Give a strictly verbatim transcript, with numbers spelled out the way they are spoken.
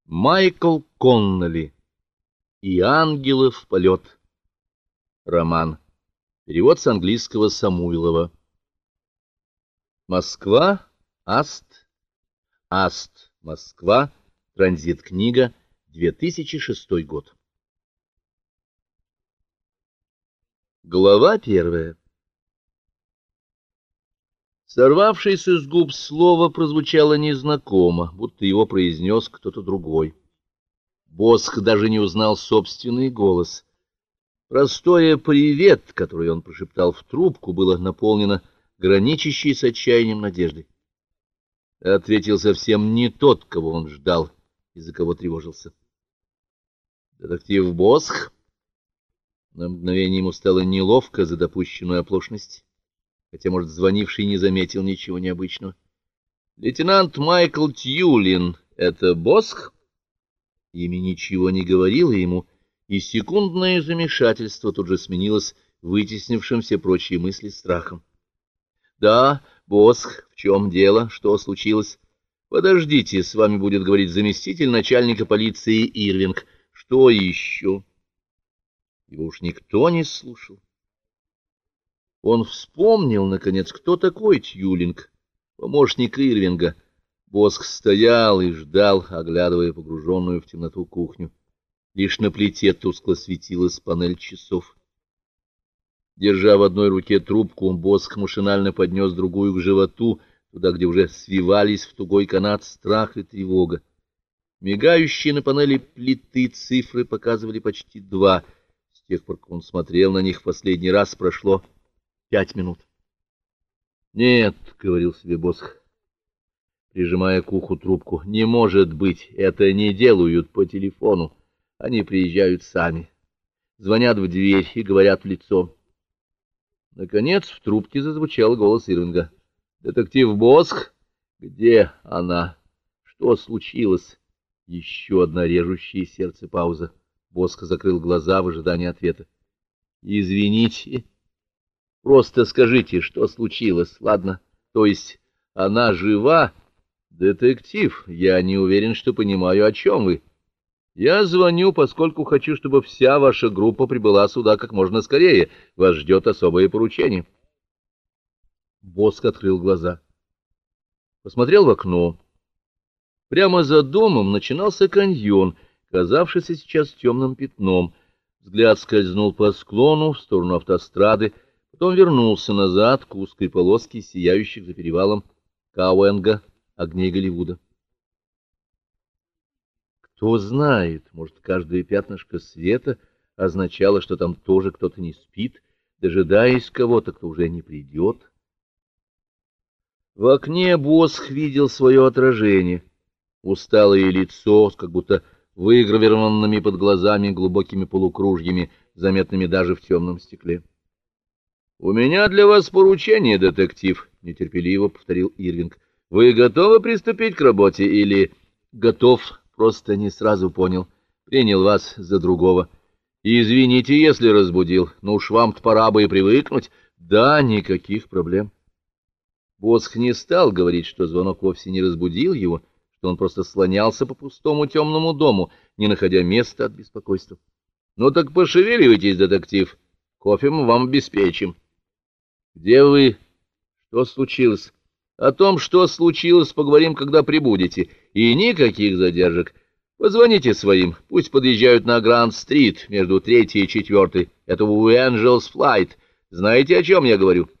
Майкл Коннолли и ангелов полет. Роман. Перевод с английского Самуилова. Москва. Аст. Аст. Москва. Транзит-книга. две тысячи шестой год. Глава первая. Сорвавшееся с губ слово прозвучало незнакомо, будто его произнес кто-то другой. Босх даже не узнал собственный голос. Простое «привет», которое он прошептал в трубку, было наполнено граничащей с отчаянием надеждой. Ответил совсем не тот, кого он ждал и за кого тревожился. Детектив Босх. На мгновение ему стало неловко за допущенную оплошность, хотя, может, звонивший не заметил ничего необычного. Лейтенант Майкл Тьюлин — это Босх? Имя ничего не говорило ему, и секундное замешательство тут же сменилось вытеснившим все прочие мысли страхом. — Да, Босх, в чем дело? Что случилось? — Подождите, с вами будет говорить заместитель начальника полиции Ирвинг. — Что еще? Его уж никто не слушал. Он вспомнил, наконец, кто такой Тьюлинг, помощник Ирвинга. Босх стоял и ждал, оглядывая погруженную в темноту кухню. Лишь на плите тускло светилась панель часов. Держа в одной руке трубку, Босх машинально поднес другую к животу, туда, где уже свивались в тугой канат страх и тревога. Мигающие на панели плиты цифры показывали почти два. С тех пор, как он смотрел на них в последний раз, прошло пять минут. — Нет, — говорил себе Босх, прижимая к уху трубку, — не может быть, это не делают по телефону. Они приезжают сами, звонят в дверь и говорят в лицо. Наконец в трубке зазвучал голос Ирвинга. — Детектив Босх? Где она? Что случилось? Еще одна режущая сердце пауза. Босх закрыл глаза в ожидании ответа. — Извините. Просто скажите, что случилось, ладно? То есть она жива? Детектив, я не уверен, что понимаю, о чем вы. Я звоню, поскольку хочу, чтобы вся ваша группа прибыла сюда как можно скорее. Вас ждет особое поручение. Босх открыл глаза. Посмотрел в окно. Прямо за домом начинался каньон, казавшийся сейчас темным пятном. Взгляд скользнул по склону в сторону автострады, потом вернулся назад к узкой полоске сияющих за перевалом Кауэнга огней Голливуда. Кто знает, может, каждое пятнышко света означало, что там тоже кто-то не спит, дожидаясь кого-то, кто уже не придет. В окне Босх видел свое отражение, усталое лицо с как будто выгравированными под глазами глубокими полукружьями, заметными даже в темном стекле. — У меня для вас поручение, детектив, — нетерпеливо повторил Ирвинг. — Вы готовы приступить к работе или... — Готов, просто не сразу понял. Принял вас за другого. Извините, если разбудил, но уж вам-то пора бы и привыкнуть. Да, никаких проблем. Босх не стал говорить, что звонок вовсе не разбудил его, что он просто слонялся по пустому темному дому, не находя места от беспокойства. — Ну так пошевеливайтесь, детектив. Кофе мы вам обеспечим. — Где вы? Что случилось? — О том, что случилось, поговорим, когда прибудете. И никаких задержек. Позвоните своим, пусть подъезжают на Гранд-стрит между третьей и четвертой. Это у Angels Flight. Знаете, о чем я говорю?